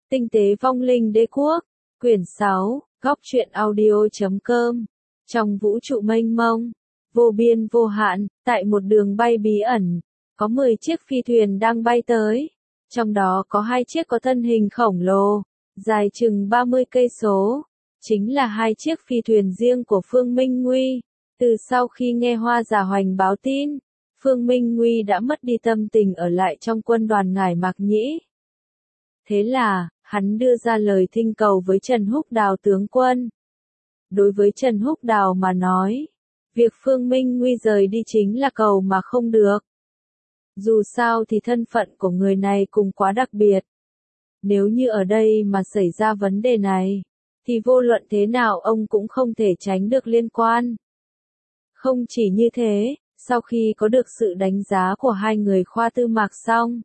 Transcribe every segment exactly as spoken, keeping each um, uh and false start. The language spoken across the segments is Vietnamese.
Tinh tế vong linh đế quốc, quyển sáu, góc truyện audio.com. Trong vũ trụ mênh mông, vô biên vô hạn, tại một đường bay bí ẩn, có mười chiếc phi thuyền đang bay tới. Trong đó có hai chiếc có thân hình khổng lồ, dài chừng ba mươi cây số, chính là hai chiếc phi thuyền riêng của Phương Minh Nguy. Từ sau khi nghe Hoa Giả Hoành báo tin, Phương Minh Nguy đã mất đi tâm tình ở lại trong quân đoàn Ngải Mạc Nhĩ. Thế là, hắn đưa ra lời thỉnh cầu với Trần Húc Đào tướng quân. Đối với Trần Húc Đào mà nói, việc Phương Minh Nguy rời đi chính là cầu mà không được. Dù sao thì thân phận của người này cũng quá đặc biệt. Nếu như ở đây mà xảy ra vấn đề này, thì vô luận thế nào ông cũng không thể tránh được liên quan. Không chỉ như thế, sau khi có được sự đánh giá của hai người khoa tư mạc xong,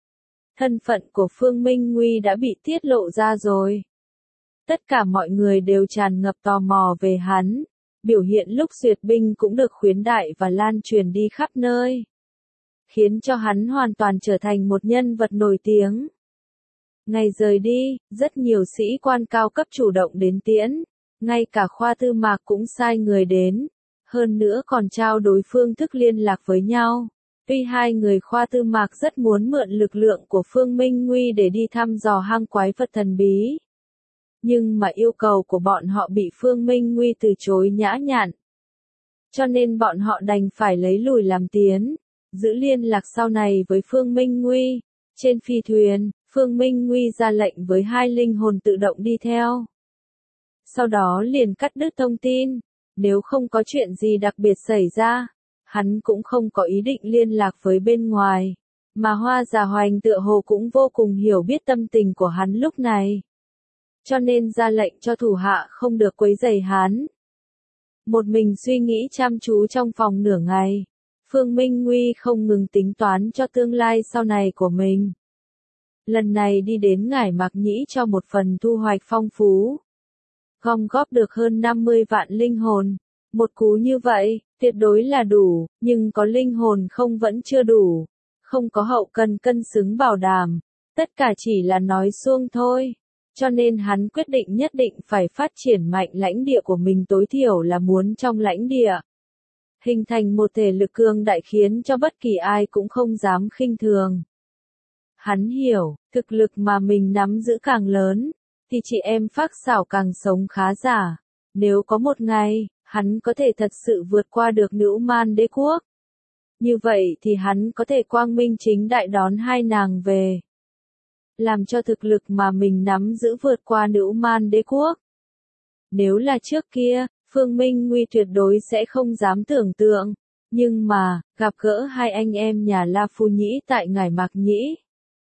thân phận của Phương Minh Nguy đã bị tiết lộ ra rồi. Tất cả mọi người đều tràn ngập tò mò về hắn, biểu hiện lúc duyệt binh cũng được khuyến đại và lan truyền đi khắp nơi, khiến cho hắn hoàn toàn trở thành một nhân vật nổi tiếng. Ngày rời đi, rất nhiều sĩ quan cao cấp chủ động đến tiễn, ngay cả khoa tư mạc cũng sai người đến, hơn nữa còn trao đổi phương thức liên lạc với nhau. Tuy hai người khoa tư mạc rất muốn mượn lực lượng của Phương Minh Nguy để đi thăm dò hang quái vật thần bí, nhưng mà yêu cầu của bọn họ bị Phương Minh Nguy từ chối nhã nhặn. Cho nên bọn họ đành phải lấy lùi làm tiến, giữ liên lạc sau này với Phương Minh Nguy. Trên phi thuyền, Phương Minh Nguy ra lệnh với hai linh hồn tự động đi theo. Sau đó liền cắt đứt thông tin, nếu không có chuyện gì đặc biệt xảy ra, hắn cũng không có ý định liên lạc với bên ngoài, mà Hoa Giả Hoành tựa hồ cũng vô cùng hiểu biết tâm tình của hắn lúc này. Cho nên ra lệnh cho thủ hạ không được quấy rầy hắn. Một mình suy nghĩ chăm chú trong phòng nửa ngày, Phương Minh Nguy không ngừng tính toán cho tương lai sau này của mình. Lần này đi đến Ngải Mạc Nhĩ cho một phần thu hoạch phong phú, gom góp được hơn năm mươi vạn linh hồn. Một cú như vậy, tuyệt đối là đủ, nhưng có linh hồn không vẫn chưa đủ, không có hậu cần cân xứng bảo đảm, tất cả chỉ là nói suông thôi. Cho nên hắn quyết định nhất định phải phát triển mạnh lãnh địa của mình, tối thiểu là muốn trong lãnh địa hình thành một thể lực cường đại khiến cho bất kỳ ai cũng không dám khinh thường. Hắn hiểu, thực lực mà mình nắm giữ càng lớn, thì chị em Phác Xảo càng sống khá giả. Nếu có một ngày, hắn có thể thật sự vượt qua được Nữ Man Đế quốc, như vậy thì hắn có thể quang minh chính đại đón hai nàng về, làm cho thực lực mà mình nắm giữ vượt qua Nữ Man Đế quốc. Nếu là trước kia, Phương Minh Nguy tuyệt đối sẽ không dám tưởng tượng, nhưng mà, gặp gỡ hai anh em nhà La Phu Nhĩ tại Ngải Mạc Nhĩ,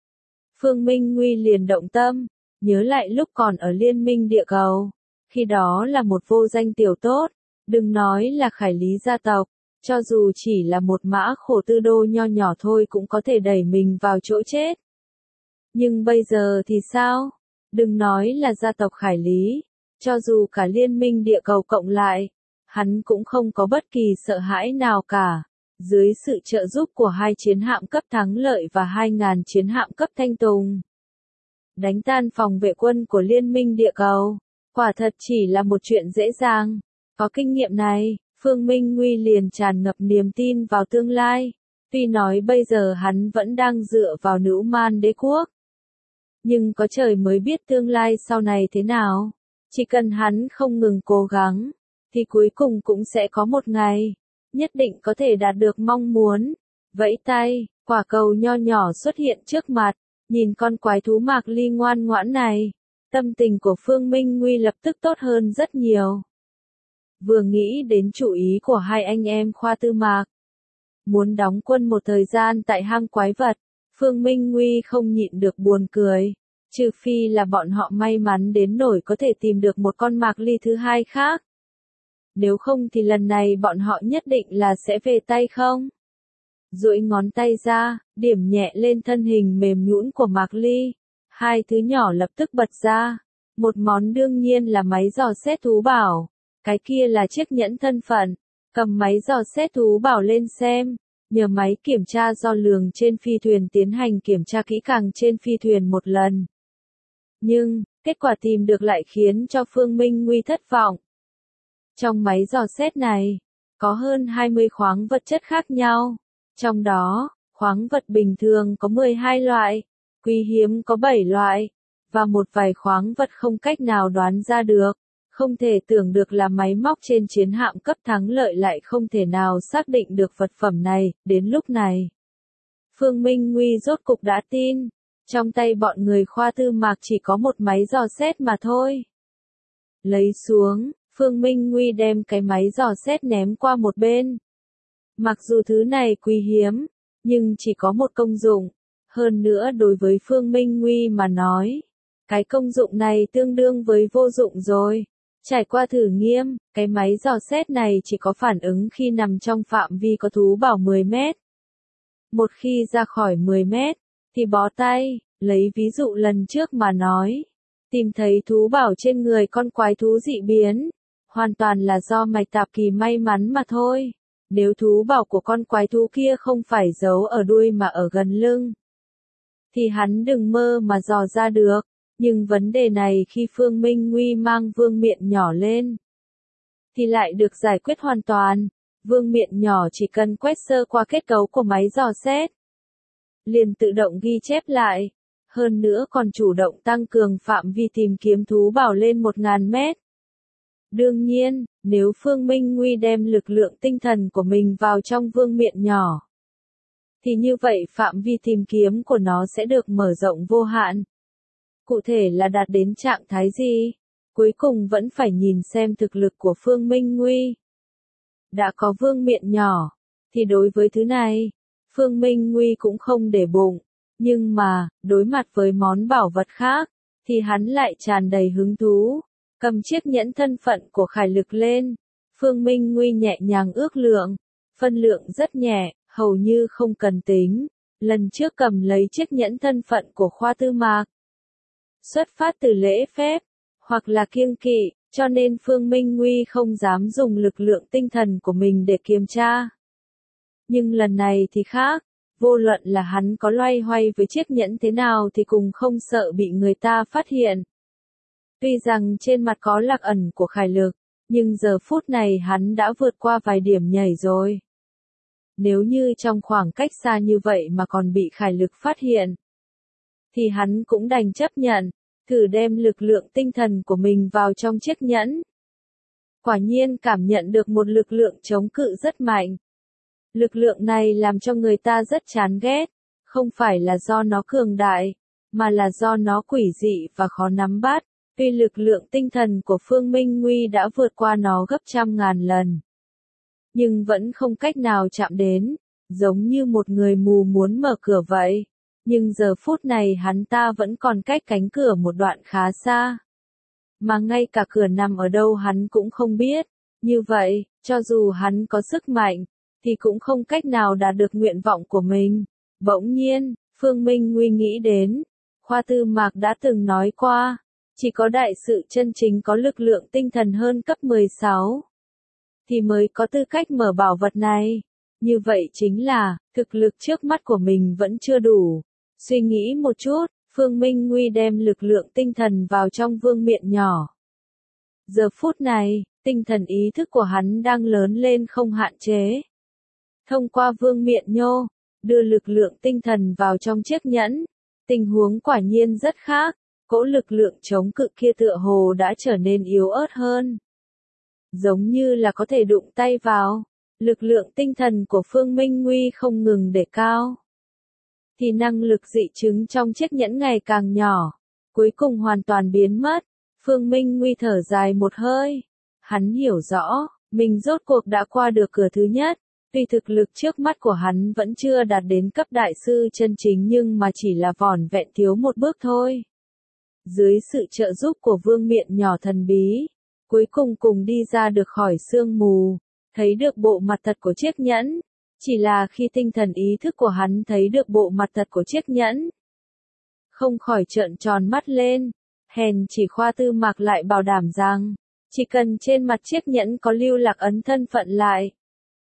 Phương Minh Nguy liền động tâm, nhớ lại lúc còn ở Liên minh địa cầu, khi đó là một vô danh tiểu tốt, đừng nói là khải lý gia tộc, cho dù chỉ là một mã khổ tư đô nho nhỏ thôi cũng có thể đẩy mình vào chỗ chết. Nhưng bây giờ thì sao? Đừng nói là gia tộc khải lý, cho dù cả Liên minh địa cầu cộng lại, hắn cũng không có bất kỳ sợ hãi nào cả. Dưới sự trợ giúp của hai chiến hạm cấp Thắng Lợi và hai ngàn chiến hạm cấp Thanh Tùng, đánh tan phòng vệ quân của Liên minh địa cầu, quả thật chỉ là một chuyện dễ dàng. Có kinh nghiệm này, Phương Minh Nguy liền tràn ngập niềm tin vào tương lai. Tuy nói bây giờ hắn vẫn đang dựa vào Nữ Man Đế quốc, nhưng có trời mới biết tương lai sau này thế nào. Chỉ cần hắn không ngừng cố gắng, thì cuối cùng cũng sẽ có một ngày, nhất định có thể đạt được mong muốn. Vẫy tay, quả cầu nho nhỏ xuất hiện trước mặt, nhìn con quái thú Mạc Ly ngoan ngoãn này, tâm tình của Phương Minh Nguy lập tức tốt hơn rất nhiều. Vừa nghĩ đến chủ ý của hai anh em khoa tư mạc, muốn đóng quân một thời gian tại hang quái vật, Phương Minh Nguy không nhịn được buồn cười, trừ phi là bọn họ may mắn đến nỗi có thể tìm được một con Mạc Ly thứ hai khác. Nếu không thì lần này bọn họ nhất định là sẽ về tay không. Duỗi ngón tay ra, điểm nhẹ lên thân hình mềm nhũn của Mạc Ly, hai thứ nhỏ lập tức bật ra. Một món đương nhiên là máy dò xét thú bảo, cái kia là chiếc nhẫn thân phận. Cầm máy dò xét thú bảo lên xem, nhờ máy kiểm tra đo lường trên phi thuyền tiến hành kiểm tra kỹ càng trên phi thuyền một lần. Nhưng, kết quả tìm được lại khiến cho Phương Minh Nguy thất vọng. Trong máy dò xét này, có hơn hai mươi khoáng vật chất khác nhau. Trong đó, khoáng vật bình thường có mười hai loại, quý hiếm có bảy loại, và một vài khoáng vật không cách nào đoán ra được. Không thể tưởng được là máy móc trên chiến hạm cấp thắng lợi lại không thể nào xác định được vật phẩm này. Đến lúc này, Phương Minh Nguy rốt cục đã tin, trong tay bọn người khoa tư mạc chỉ có một máy dò xét mà thôi. Lấy xuống, Phương Minh Nguy đem cái máy dò xét ném qua một bên. Mặc dù thứ này quý hiếm, nhưng chỉ có một công dụng. Hơn nữa đối với Phương Minh Nguy mà nói, cái công dụng này tương đương với vô dụng rồi. Trải qua thử nghiệm, cái máy dò xét này chỉ có phản ứng khi nằm trong phạm vi có thú bảo mười mét. Một khi ra khỏi mười mét, thì bó tay. Lấy ví dụ lần trước mà nói, tìm thấy thú bảo trên người con quái thú dị biến, hoàn toàn là do Mạch Tạp Kỳ may mắn mà thôi. Nếu thú bảo của con quái thú kia không phải giấu ở đuôi mà ở gần lưng, thì hắn đừng mơ mà dò ra được. Nhưng vấn đề này khi Phương Minh Nguy mang vương miện nhỏ lên, thì lại được giải quyết hoàn toàn. Vương miện nhỏ chỉ cần quét sơ qua kết cấu của máy dò xét, liền tự động ghi chép lại. Hơn nữa còn chủ động tăng cường phạm vi tìm kiếm thú bảo lên một nghìn mét. Đương nhiên, nếu Phương Minh Nguy đem lực lượng tinh thần của mình vào trong vương miện nhỏ, thì như vậy phạm vi tìm kiếm của nó sẽ được mở rộng vô hạn. Cụ thể là đạt đến trạng thái gì? Cuối cùng vẫn phải nhìn xem thực lực của Phương Minh Nguy. Đã có vương miện nhỏ, thì đối với thứ này, Phương Minh Nguy cũng không để bụng. Nhưng mà, đối mặt với món bảo vật khác, thì hắn lại tràn đầy hứng thú. Cầm chiếc nhẫn thân phận của Khải Lực lên, Phương Minh Nguy nhẹ nhàng ước lượng, phân lượng rất nhẹ, hầu như không cần tính. Lần trước cầm lấy chiếc nhẫn thân phận của khoa tư mạc, xuất phát từ lễ phép, hoặc là kiêng kỵ, cho nên Phương Minh Nguy không dám dùng lực lượng tinh thần của mình để kiểm tra. Nhưng lần này thì khác. Vô luận là hắn có loay hoay với chiếc nhẫn thế nào thì cũng không sợ bị người ta phát hiện. Tuy rằng trên mặt có lạc ẩn của Khải Lực, nhưng giờ phút này hắn đã vượt qua vài điểm nhảy rồi. Nếu như trong khoảng cách xa như vậy mà còn bị Khải Lực phát hiện, thì hắn cũng đành chấp nhận, thử đem lực lượng tinh thần của mình vào trong chiếc nhẫn. Quả nhiên cảm nhận được một lực lượng chống cự rất mạnh. Lực lượng này làm cho người ta rất chán ghét, không phải là do nó cường đại, mà là do nó quỷ dị và khó nắm bắt. Tuy lực lượng tinh thần của Phương Minh Nguy đã vượt qua nó gấp trăm ngàn lần, nhưng vẫn không cách nào chạm đến, giống như một người mù muốn mở cửa vậy. Nhưng giờ phút này hắn ta vẫn còn cách cánh cửa một đoạn khá xa, mà ngay cả cửa nằm ở đâu hắn cũng không biết. Như vậy, cho dù hắn có sức mạnh, thì cũng không cách nào đạt được nguyện vọng của mình. Bỗng nhiên, Phương Minh Nguy nghĩ đến, khoa tư mạc đã từng nói qua, chỉ có đại sự chân chính có lực lượng tinh thần hơn cấp mười sáu, thì mới có tư cách mở bảo vật này. Như vậy chính là, thực lực trước mắt của mình vẫn chưa đủ. Suy nghĩ một chút, Phương Minh Nguy đem lực lượng tinh thần vào trong vương miện nhỏ. Giờ phút này, tinh thần ý thức của hắn đang lớn lên không hạn chế. Thông qua vương miện nhô, đưa lực lượng tinh thần vào trong chiếc nhẫn. Tình huống quả nhiên rất khác, cỗ lực lượng chống cự kia tựa hồ đã trở nên yếu ớt hơn. Giống như là có thể đụng tay vào, lực lượng tinh thần của Phương Minh Nguy không ngừng để cao. Thì năng lực dị chứng trong chiếc nhẫn ngày càng nhỏ, cuối cùng hoàn toàn biến mất. Phương Minh Nguy thở dài một hơi. Hắn hiểu rõ, mình rốt cuộc đã qua được cửa thứ nhất. Tuy thực lực trước mắt của hắn vẫn chưa đạt đến cấp đại sư chân chính nhưng mà chỉ là vỏn vẹn thiếu một bước thôi. Dưới sự trợ giúp của vương miện nhỏ thần bí, cuối cùng cùng đi ra được khỏi sương mù, thấy được bộ mặt thật của chiếc nhẫn. Chỉ là khi tinh thần ý thức của hắn thấy được bộ mặt thật của chiếc nhẫn, không khỏi trợn tròn mắt lên. Hèn chỉ khoa tư mạc lại bảo đảm rằng, chỉ cần trên mặt chiếc nhẫn có lưu lạc ấn thân phận lại,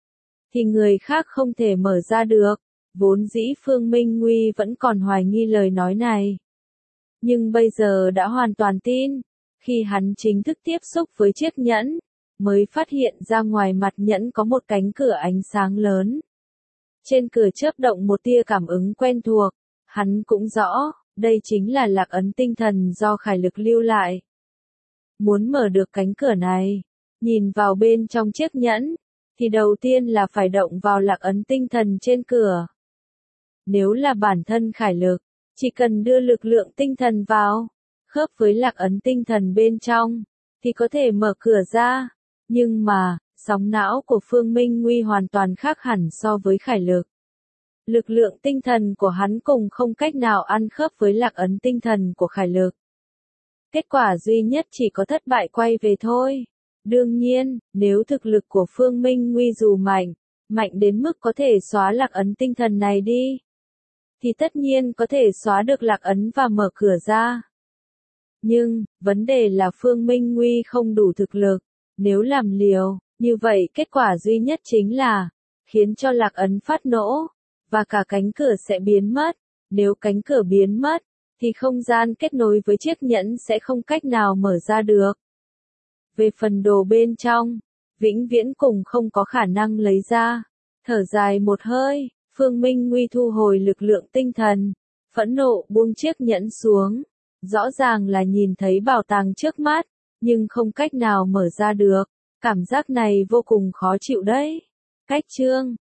thì người khác không thể mở ra được. Vốn dĩ Phương Minh Nguy vẫn còn hoài nghi lời nói này. Nhưng bây giờ đã hoàn toàn tin, khi hắn chính thức tiếp xúc với chiếc nhẫn, mới phát hiện ra ngoài mặt nhẫn có một cánh cửa ánh sáng lớn. Trên cửa chớp động một tia cảm ứng quen thuộc, hắn cũng rõ, đây chính là lạc ấn tinh thần do khải lực lưu lại. Muốn mở được cánh cửa này, nhìn vào bên trong chiếc nhẫn, thì đầu tiên là phải động vào lạc ấn tinh thần trên cửa. Nếu là bản thân khải lực, chỉ cần đưa lực lượng tinh thần vào, khớp với lạc ấn tinh thần bên trong, thì có thể mở cửa ra. Nhưng mà, sóng não của Phương Minh Nguy hoàn toàn khác hẳn so với khải lực. Lực lượng tinh thần của hắn cùng không cách nào ăn khớp với lạc ấn tinh thần của khải lực. Kết quả duy nhất chỉ có thất bại quay về thôi. Đương nhiên, nếu thực lực của Phương Minh Nguy dù mạnh, mạnh đến mức có thể xóa lạc ấn tinh thần này đi, thì tất nhiên có thể xóa được lạc ấn và mở cửa ra. Nhưng, vấn đề là Phương Minh Nguy không đủ thực lực. Nếu làm liều, như vậy kết quả duy nhất chính là khiến cho lạc ấn phát nổ, và cả cánh cửa sẽ biến mất. Nếu cánh cửa biến mất, thì không gian kết nối với chiếc nhẫn sẽ không cách nào mở ra được. Về phần đồ bên trong, vĩnh viễn cùng không có khả năng lấy ra. Thở dài một hơi, Phương Minh Nguy thu hồi lực lượng tinh thần, phẫn nộ buông chiếc nhẫn xuống. Rõ ràng là nhìn thấy bảo tàng trước mắt, nhưng không cách nào mở ra được. Cảm giác này vô cùng khó chịu đấy. Cách chương